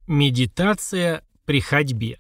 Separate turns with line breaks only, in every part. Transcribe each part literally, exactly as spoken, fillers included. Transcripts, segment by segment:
Медитация при ходьбе.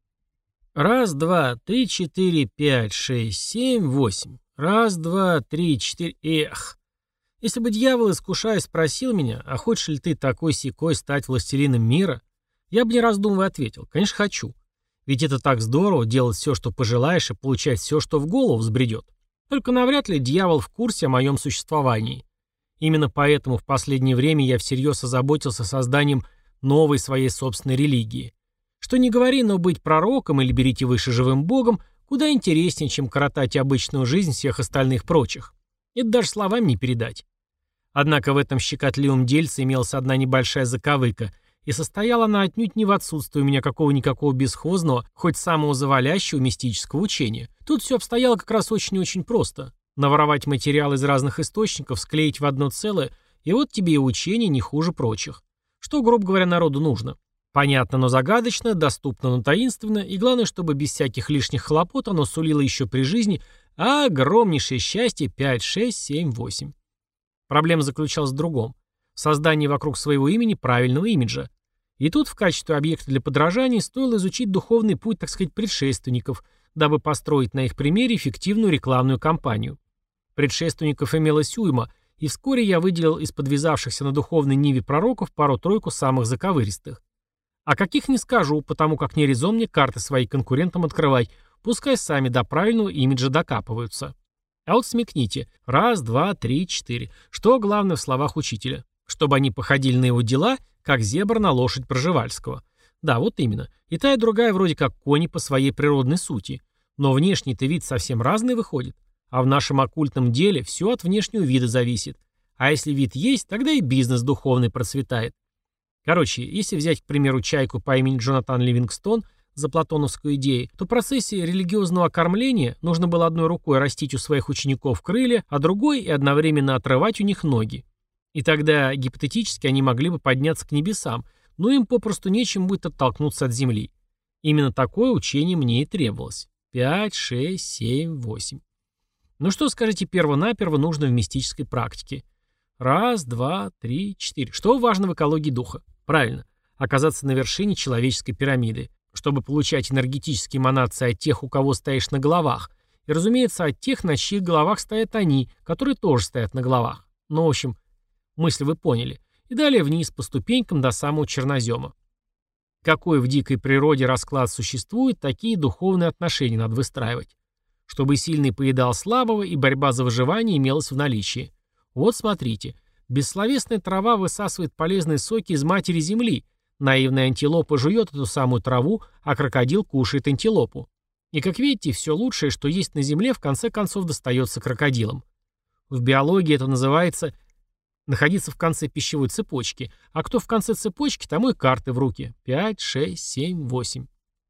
Раз, два, три, четыре, пять, шесть, семь, восемь. Раз, два, три, четыре. Эх. Если бы дьявол, искушая, спросил меня, а хочешь ли ты такой-сякой стать властелином мира, я бы не раздумывая ответил, конечно, хочу. Ведь это так здорово, делать все, что пожелаешь, и получать все, что в голову взбредет. Только навряд ли дьявол в курсе о моем существовании. Именно поэтому в последнее время я всерьез озаботился созданием новой своей собственной религии. Что не говори, но быть пророком или берите выше живым богом куда интереснее, чем коротать обычную жизнь всех остальных прочих. Это даже словами не передать. Однако в этом щекотливом дельце имелась одна небольшая заковыка, и состояла она отнюдь не в отсутствии у меня какого-никакого бесхозного, хоть самого завалящего мистического учения. Тут все обстояло как раз очень и очень просто. Наворовать материал из разных источников, склеить в одно целое, и вот тебе и учение не хуже прочих. Что, грубо говоря, народу нужно? Понятно, но загадочно, доступно, но таинственно, и главное, чтобы без всяких лишних хлопот оно сулило еще при жизни огромнейшее счастье пять, шесть, семь, восемь. Проблема заключалась в другом. В создании вокруг своего имени правильного имиджа. И тут в качестве объекта для подражания стоило изучить духовный путь, так сказать, предшественников, дабы построить на их примере эффективную рекламную кампанию. Предшественников имелось уйма, и вскоре я выделил из подвязавшихся на духовной ниве пророков пару-тройку самых заковыристых. А каких не скажу, потому как не резон мне карты своим конкурентам открывать, пускай сами до правильного имиджа докапываются. А вот смекните. Раз, два, три, четыре. Что главное в словах учителя? Чтобы они походили на его дела, как зебра на лошадь Пржевальского. Да, вот именно. И та, и другая вроде как кони по своей природной сути. Но внешний-то вид совсем разный выходит. А в нашем оккультном деле все от внешнего вида зависит. А если вид есть, тогда и бизнес духовный процветает. Короче, если взять, к примеру, чайку по имени Джонатан Ливингстон за платоновскую идею, то в процессе религиозного окормления нужно было одной рукой растить у своих учеников крылья, а другой и одновременно отрывать у них ноги. И тогда гипотетически они могли бы подняться к небесам, но им попросту нечем будет оттолкнуться от земли. Именно такое учение мне и требовалось. Пять, шесть, семь, восемь. Ну что, скажите, перво-наперво нужно в мистической практике? Раз, два, три, четыре. Что важно в экологии духа? Правильно. Оказаться на вершине человеческой пирамиды, чтобы получать энергетические эманации от тех, у кого стоишь на головах. И, разумеется, от тех, на чьих головах стоят они, которые тоже стоят на головах. Ну, в общем, мысль вы поняли. И далее вниз по ступенькам до самого чернозема. Какой в дикой природе расклад существует, такие духовные отношения надо выстраивать. Чтобы сильный поедал слабого, и борьба за выживание имелась в наличии. Вот смотрите. Бессловесная трава высасывает полезные соки из матери земли. Наивная антилопа жует эту самую траву, а крокодил кушает антилопу. И, как видите, все лучшее, что есть на земле, в конце концов достается крокодилам. В биологии это называется находиться в конце пищевой цепочки. А кто в конце цепочки, тому и карты в руки. Пять, шесть, семь, восемь.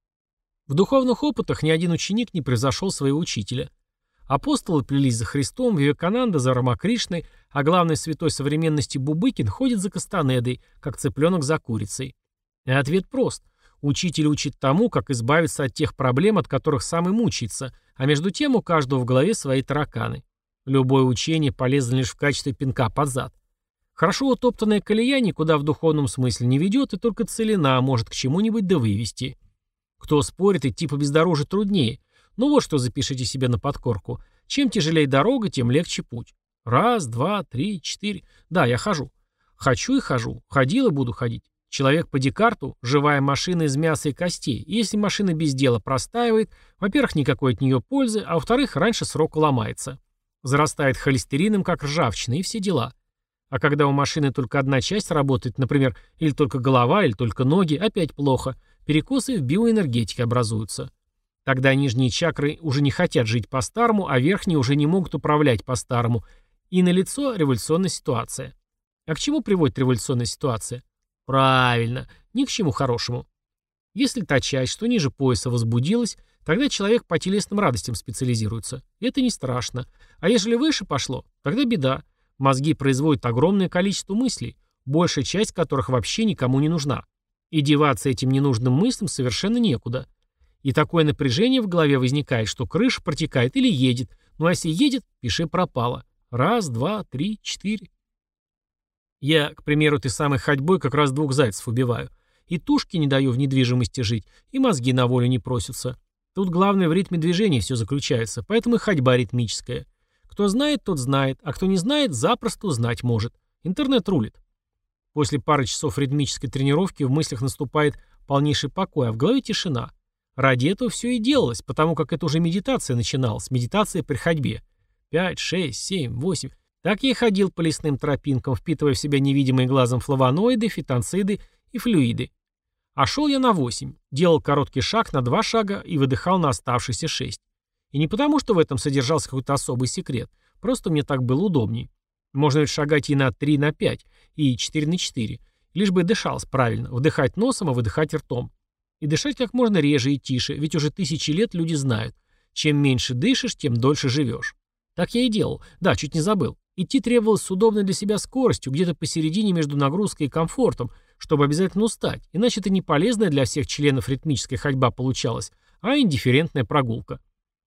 В духовных опытах ни один ученик не превзошел своего учителя. Апостолы плелись за Христом, Вивекананда за Рамакришной, а главный святой современности Бубыкин ходит за Кастанедой, как цыпленок за курицей. И ответ прост. Учитель учит тому, как избавиться от тех проблем, от которых сам и мучается, а между тем у каждого в голове свои тараканы. Любое учение полезно лишь в качестве пинка под зад. Хорошо утоптанная колея никуда в духовном смысле не ведет, и только целина может к чему-нибудь да вывести. Кто спорит, идти по бездорожью труднее. Ну вот что запишите себе на подкорку. Чем тяжелее дорога, тем легче путь. Раз, два, три, четыре. Да, я хожу. Хочу и хожу. Ходил и буду ходить. Человек по Декарту– живая машина из мяса и костей. И если машина без дела простаивает, во-первых, никакой от нее пользы, а во-вторых, раньше срока ломается. Зарастает холестерином, как ржавчина, и все дела. А когда у машины только одна часть работает, например, или только голова, или только ноги, опять плохо. Перекосы в биоэнергетике образуются. Тогда нижние чакры уже не хотят жить по-старому, а верхние уже не могут управлять по-старому. И налицо революционная ситуация. А к чему приводит революционная ситуация? Правильно, ни к чему хорошему. Если та часть, что ниже пояса, возбудилась, тогда человек по телесным радостям специализируется. Это не страшно. А ежели выше пошло, тогда беда. Мозги производят огромное количество мыслей, большая часть которых вообще никому не нужна. И деваться этим ненужным мыслям совершенно некуда. И такое напряжение в голове возникает, что крыша протекает или едет. Ну а если едет, пиши пропало. Раз, два, три, четыре. Я, к примеру, этой самой ходьбой как раз двух зайцев убиваю. И тушки не даю в недвижимости жить, и мозги на волю не просятся. Тут главное в ритме движения все заключается, поэтому и ходьба ритмическая. Кто знает, тот знает, а кто не знает, запросто узнать может. Интернет рулит. После пары часов ритмической тренировки в мыслях наступает полнейший покой, а в голове тишина. Ради этого все и делалось, потому как это уже медитация начиналась, медитация при ходьбе. Пять, шесть, семь, восемь. Так я и ходил по лесным тропинкам, впитывая в себя невидимые глазом флавоноиды, фитонциды и флюиды. А шел я на восемь, делал короткий шаг на два шага и выдыхал на оставшиеся шесть. И не потому, что в этом содержался какой-то особый секрет, просто мне так было удобней. Можно ведь шагать и на три, на пять, и четыре на четыре, лишь бы дышалось правильно, вдыхать носом, а выдыхать ртом. И дышать как можно реже и тише, ведь уже тысячи лет люди знают, чем меньше дышишь, тем дольше живешь. Так я и делал, да, чуть не забыл. Идти требовалось с удобной для себя скоростью, где-то посередине между нагрузкой и комфортом, чтобы обязательно устать, иначе это не полезная для всех членов ритмическая ходьба получалась, а индифферентная прогулка.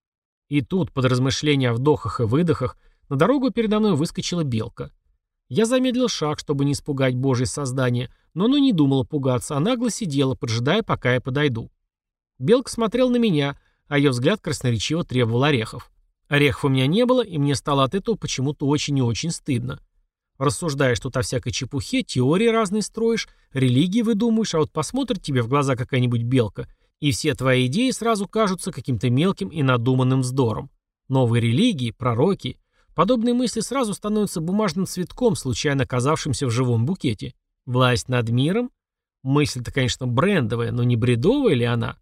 И тут, под размышления о вдохах и выдохах, на дорогу передо мной выскочила белка. Я замедлил шаг, чтобы не испугать Божье создание, но оно не думало пугаться, а нагло сидела, поджидая, пока я подойду. Белка смотрела на меня, а ее взгляд красноречиво требовал орехов. Орехов у меня не было, и мне стало от этого почему-то очень и очень стыдно. Рассуждаешь тут о всякой чепухе, теории разные строишь, религии выдумываешь, а вот посмотрит тебе в глаза какая-нибудь белка, и все твои идеи сразу кажутся каким-то мелким и надуманным вздором. Новые религии, пророки. Подобные мысли сразу становятся бумажным цветком, случайно оказавшимся в живом букете. Власть над миром? Мысль-то, конечно, брендовая, но не бредовая ли она?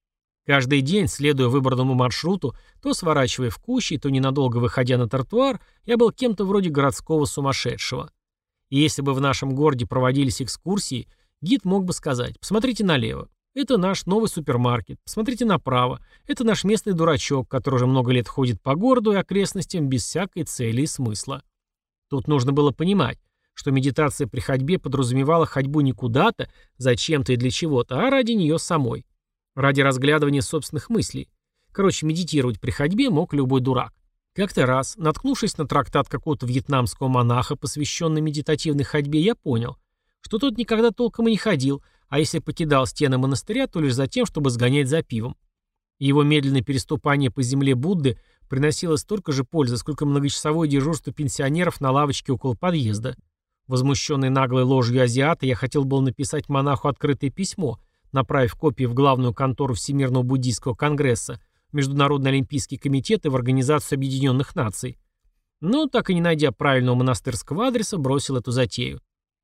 Каждый день, следуя выбранному маршруту, то сворачивая в кущи, то ненадолго выходя на тротуар, я был кем-то вроде городского сумасшедшего. И если бы в нашем городе проводились экскурсии, гид мог бы сказать: посмотрите налево, это наш новый супермаркет, посмотрите направо, это наш местный дурачок, который уже много лет ходит по городу и окрестностям без всякой цели и смысла. Тут нужно было понимать, что медитация при ходьбе подразумевала ходьбу не куда-то, зачем-то и для чего-то, а ради нее самой. Ради разглядывания собственных мыслей. Короче, медитировать при ходьбе мог любой дурак. Как-то раз, наткнувшись на трактат какого-то вьетнамского монаха, посвященный медитативной ходьбе, я понял, что тот никогда толком и не ходил, а если покидал стены монастыря, то лишь за тем, чтобы сгонять за пивом. Его медленное переступание по земле Будды приносило столько же пользы, сколько многочасовое дежурство пенсионеров на лавочке около подъезда. Возмущенный наглой ложью азиата, я хотел был написать монаху открытое письмо, направив копии в главную контору Всемирного буддийского конгресса, Международный олимпийский комитет и в Организацию Объединенных Наций. Но, так и не найдя правильного монастырского адреса, бросил эту затею.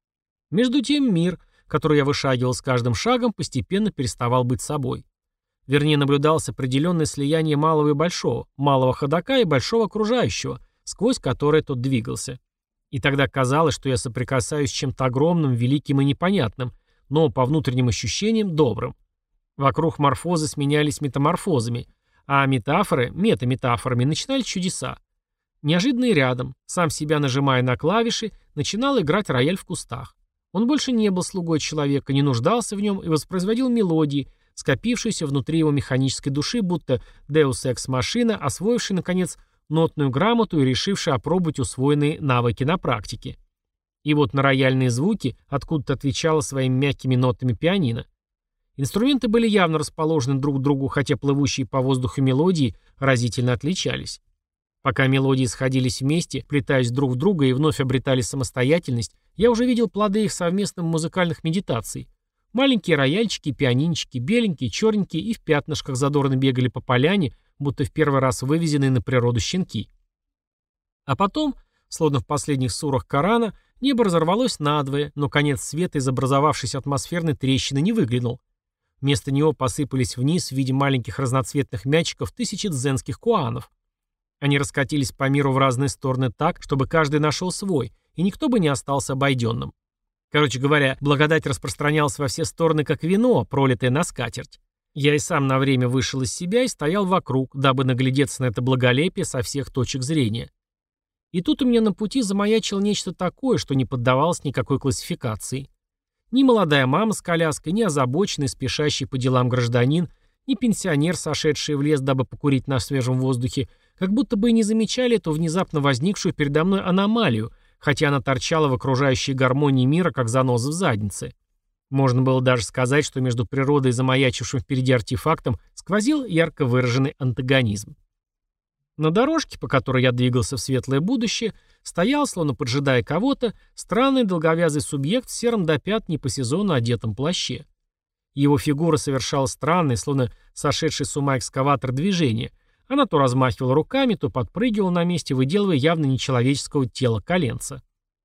Между тем мир, который я вышагивал с каждым шагом, постепенно переставал быть собой. Вернее, наблюдалось определенное слияние малого и большого, малого ходока и большого окружающего, сквозь которое тот двигался. И тогда казалось, что я соприкасаюсь с чем-то огромным, великим и непонятным, но по внутренним ощущениям добрым. Вокруг морфозы сменялись метаморфозами, а метафоры, метаметафорами, начинали чудеса. Неожиданно и рядом, сам себя нажимая на клавиши, начинал играть рояль в кустах. Он больше не был слугой человека, не нуждался в нем и воспроизводил мелодии, скопившиеся внутри его механической души, будто Deus Ex Machina, освоивший, наконец, нотную грамоту и решивший опробовать усвоенные навыки на практике. И вот на рояльные звуки откуда-то отвечало своими мягкими нотами пианино. Инструменты были явно расположены друг к другу, хотя плывущие по воздуху мелодии разительно отличались. Пока мелодии сходились вместе, плетаясь друг в друга и вновь обретали самостоятельность, я уже видел плоды их совместных музыкальных медитаций. Маленькие рояльчики, пианинчики, беленькие, черненькие и в пятнышках задорно бегали по поляне, будто в первый раз вывезенные на природу щенки. А потом, словно в последних сурах Корана, небо разорвалось надвое, но конец света из образовавшейся атмосферной трещины не выглянул. Вместо него посыпались вниз в виде маленьких разноцветных мячиков тысячи дзенских куанов. Они раскатились по миру в разные стороны так, чтобы каждый нашел свой, и никто бы не остался обойденным. Короче говоря, благодать распространялась во все стороны, как вино, пролитое на скатерть. Я и сам на время вышел из себя и стоял вокруг, дабы наглядеться на это благолепие со всех точек зрения. И тут у меня на пути замаячило нечто такое, что не поддавалось никакой классификации. Ни молодая мама с коляской, ни озабоченный, спешащий по делам гражданин, ни пенсионер, сошедший в лес, дабы покурить на свежем воздухе, как будто бы и не замечали эту внезапно возникшую передо мной аномалию, хотя она торчала в окружающей гармонии мира, как заноза в заднице. Можно было даже сказать, что между природой и замаячившим впереди артефактом сквозил ярко выраженный антагонизм. На дорожке, по которой я двигался в светлое будущее, стоял, словно поджидая кого-то, странный долговязый субъект в сером до пят не по сезону одетом плаще. Его фигура совершала странное, словно сошедший с ума экскаватор движение. Она то размахивала руками, то подпрыгивала на месте, выделывая явно нечеловеческого тела коленца.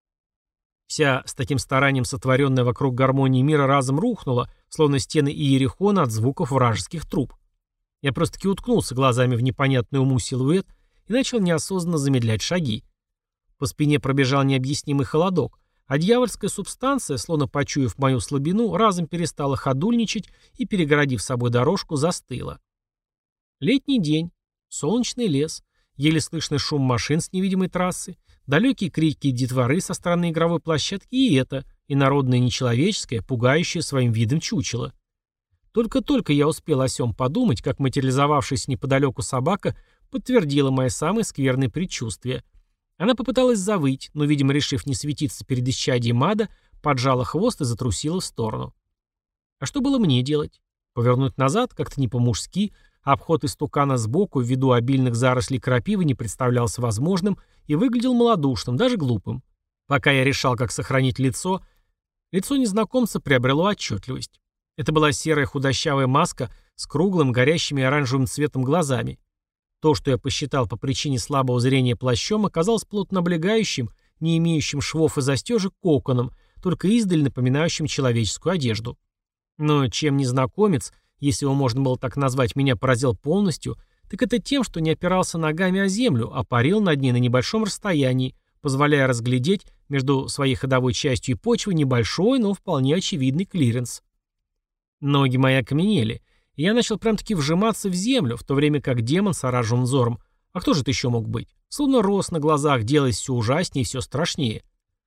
Вся с таким старанием сотворенная вокруг гармонии мира разом рухнула, словно стены Иерихона от звуков вражеских труб. Я просто-таки уткнулся глазами в непонятный уму силуэт и начал неосознанно замедлять шаги. По спине пробежал необъяснимый холодок, а дьявольская субстанция, словно почуяв мою слабину, разом перестала ходульничать и, перегородив собой дорожку, застыла. Летний день, солнечный лес, еле слышный шум машин с невидимой трассы, далекие крики детворы со стороны игровой площадки и это, инородное нечеловеческое, пугающее своим видом чучело. Только-только я успел о сём подумать, как материализовавшаяся неподалеку собака подтвердила мои самые скверные предчувствия. Она попыталась завыть, но, видимо, решив не светиться перед исчадием ада, поджала хвост и затрусила в сторону. А что было мне делать? Повернуть назад, как-то не по-мужски, а обход истукана сбоку ввиду обильных зарослей крапивы не представлялся возможным и выглядел малодушным, даже глупым. Пока я решал, как сохранить лицо, лицо незнакомца приобрело отчетливость. Это была серая худощавая маска с круглым, горящими оранжевым цветом глазами. То, что я посчитал по причине слабого зрения плащом, оказалось плотно облегающим, не имеющим швов и застежек коконом, только издаль напоминающим человеческую одежду. Но чем незнакомец, если его можно было так назвать, меня поразил полностью, так это тем, что не опирался ногами о землю, а парил над ней на небольшом расстоянии, позволяя разглядеть между своей ходовой частью и почвой небольшой, но вполне очевидный клиренс. Ноги мои окаменели, и я начал прям-таки вжиматься в землю, в то время как демон с оранжевым взором, а кто же это еще мог быть, словно рос на глазах, делаясь все ужаснее и все страшнее.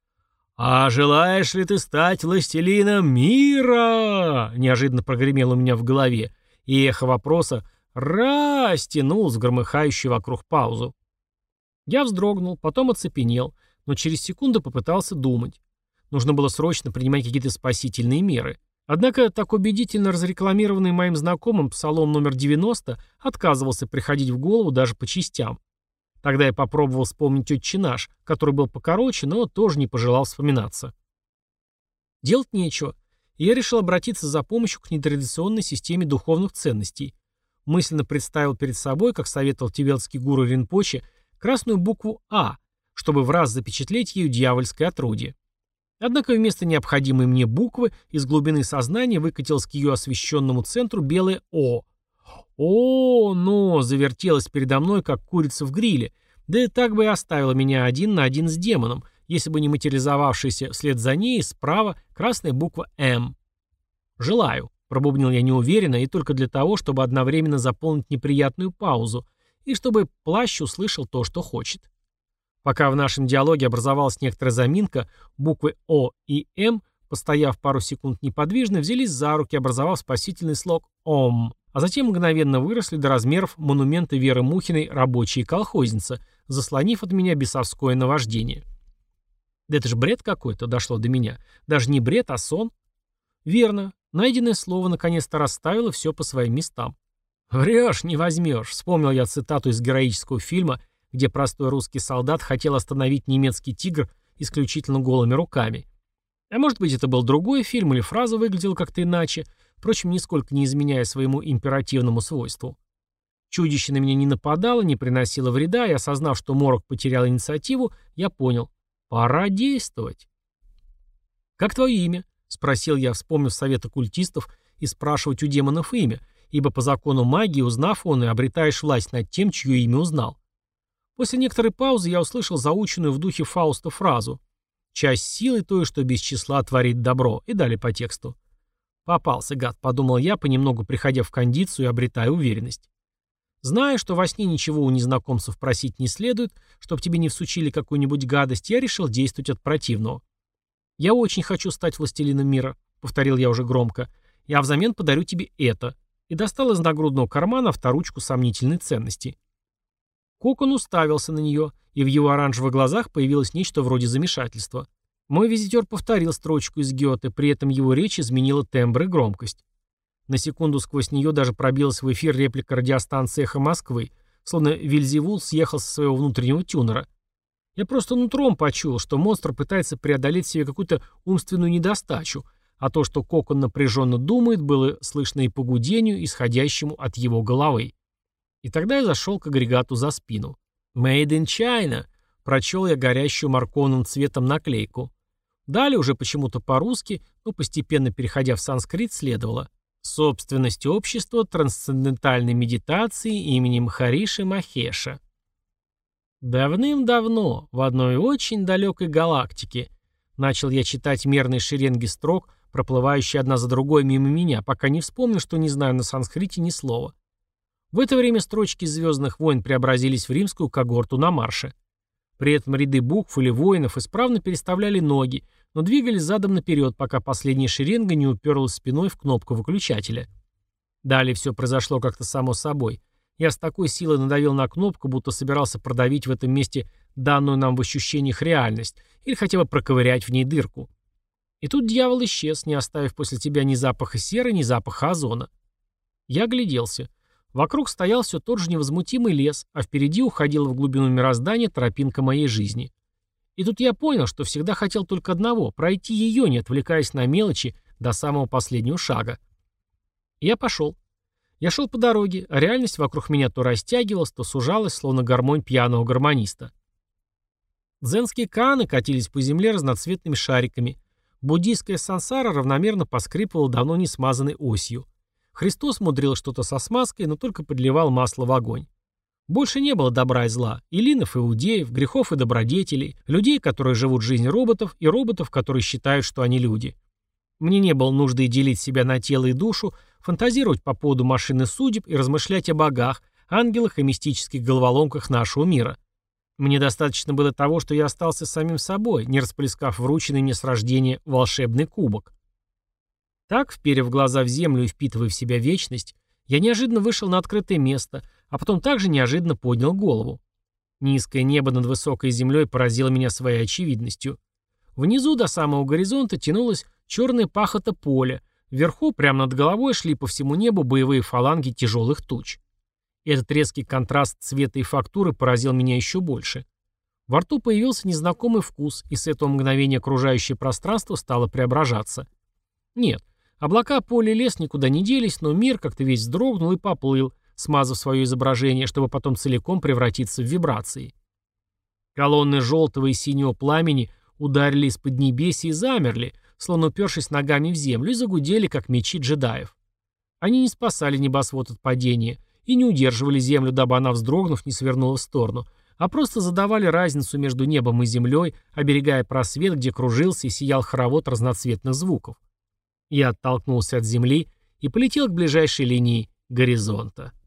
«А желаешь ли ты стать властелином мира?» Неожиданно прогремело у меня в голове, и эхо вопроса растянул с громыхающей вокруг паузу. Я вздрогнул, потом оцепенел, но через секунду попытался думать. Нужно было срочно принимать какие-то спасительные меры. Однако так убедительно разрекламированный моим знакомым псалом номер девяносто отказывался приходить в голову даже по частям. Тогда я попробовал вспомнить «Отче наш», который был покороче, но тоже не пожелал вспоминаться. Делать нечего, и я решил обратиться за помощью к нетрадиционной системе духовных ценностей. Мысленно представил перед собой, как советовал тибетский гуру Ринпоче, красную букву «А», чтобы в раз запечатлеть ею дьявольское отродье. Однако вместо необходимой мне буквы из глубины сознания выкатилось к ее освещенному центру белое «О». «О, но!» завертелось передо мной, как курица в гриле, да и так бы и оставила меня один на один с демоном, если бы не материализовавшаяся вслед за ней справа красная буква «М». «Желаю», — пробубнил я неуверенно и только для того, чтобы одновременно заполнить неприятную паузу и чтобы плащ услышал то, что хочет. Пока в нашем диалоге образовалась некоторая заминка, буквы «О» и «М», постояв пару секунд неподвижно, взялись за руки, образовав спасительный слог «Ом», а затем мгновенно выросли до размеров монумента Веры Мухиной «Рабочая колхозница», заслонив от меня бесовское наваждение. Да это же бред какой-то, дошло до меня. Даже не бред, а сон. Верно, найденное слово наконец-то расставило все по своим местам. «Врешь, не возьмешь», — вспомнил я цитату из героического фильма, где простой русский солдат хотел остановить немецкий тигр исключительно голыми руками. А может быть, это был другой фильм или фраза выглядела как-то иначе, впрочем, нисколько не изменяя своему императивному свойству. Чудище на меня не нападало, не приносило вреда, и осознав, что Морок потерял инициативу, я понял — пора действовать. «Как твое имя?» — спросил я, вспомнив совет оккультистов, и спрашивать у демонов имя, ибо по закону магии, узнав он, и обретаешь власть над тем, чье имя узнал. После некоторой паузы я услышал заученную в духе Фауста фразу «Часть силы той, что без числа творит добро», и далее по тексту. «Попался, гад», — подумал я, понемногу приходя в кондицию и обретая уверенность. Зная, что во сне ничего у незнакомцев просить не следует, чтобы тебе не всучили какую-нибудь гадость, я решил действовать от противного. «Я очень хочу стать властелином мира», — повторил я уже громко, — «я взамен подарю тебе это», и достал из нагрудного кармана авторучку сомнительной ценности. Кокон уставился на нее, и в его оранжевых глазах появилось нечто вроде замешательства. Мой визитер повторил строчку из Гёте, при этом его речь изменила тембр и громкость. На секунду сквозь нее даже пробилась в эфир реплика радиостанции «Эхо Москвы», словно Вельзевул съехал со своего внутреннего тюнера. Я просто нутром почуял, что монстр пытается преодолеть в себе какую-то умственную недостачу, а то, что Кокон напряженно думает, было слышно и по гудению, исходящему от его головы. И тогда я зашел к агрегату за спину. «Made in China», — прочел я горящую морковным цветом наклейку. Далее уже почему-то по-русски, но постепенно переходя в санскрит, следовало: «Собственность общества трансцендентальной медитации именем Махариши Махеша». Давным-давно, в одной очень далекой галактике, начал я читать мерные шеренги строк, проплывающие одна за другой мимо меня, пока не вспомнил, что не знаю на санскрите ни слова. В это время строчки «Звездных войн» преобразились в римскую когорту на марше. При этом ряды букв или воинов исправно переставляли ноги, но двигались задом наперед, пока последняя шеренга не уперлась спиной в кнопку выключателя. Далее все произошло как-то само собой. Я с такой силой надавил на кнопку, будто собирался продавить в этом месте данную нам в ощущениях реальность, или хотя бы проковырять в ней дырку. И тут дьявол исчез, не оставив после себя ни запаха серы, ни запаха озона. Я огляделся. Вокруг стоял все тот же невозмутимый лес, а впереди уходила в глубину мироздания тропинка моей жизни. И тут я понял, что всегда хотел только одного — пройти ее, не отвлекаясь на мелочи, до самого последнего шага. И я пошел. Я шел по дороге, а реальность вокруг меня то растягивалась, то сужалась, словно гармонь пьяного гармониста. Дзенские кааны катились по земле разноцветными шариками. Буддийская сансара равномерно поскрипывала давно не смазанной осью. Христос мудрил что-то со смазкой, но только подливал масло в огонь. Больше не было добра и зла, илинов и иудеев, грехов и добродетелей, людей, которые живут жизнь роботов, и роботов, которые считают, что они люди. Мне не было нужды делить себя на тело и душу, фантазировать по поводу машины судеб и размышлять о богах, ангелах и мистических головоломках нашего мира. Мне достаточно было того, что я остался самим собой, не расплескав врученный мне с рождения волшебный кубок. Так, вперев глаза в землю и впитывая в себя вечность, я неожиданно вышел на открытое место, а потом также неожиданно поднял голову. Низкое небо над высокой землей поразило меня своей очевидностью. Внизу до самого горизонта тянулось черное пахото поле, вверху, прямо над головой, шли по всему небу боевые фаланги тяжелых туч. Этот резкий контраст цвета и фактуры поразил меня еще больше. Во рту появился незнакомый вкус, и с этого мгновения окружающее пространство стало преображаться. Нет, облака, поле и лес никуда не делись, но мир как-то весь вздрогнул и поплыл, смазав свое изображение, чтобы потом целиком превратиться в вибрации. Колонны желтого и синего пламени ударили из-под небес и замерли, словно упершись ногами в землю, и загудели, как мечи джедаев. Они не спасали небосвод от падения и не удерживали землю, дабы она, вздрогнув, не свернула в сторону, а просто задавали разницу между небом и землей, оберегая просвет, где кружился и сиял хоровод разноцветных звуков. Я оттолкнулся от земли и полетел к ближайшей линии горизонта.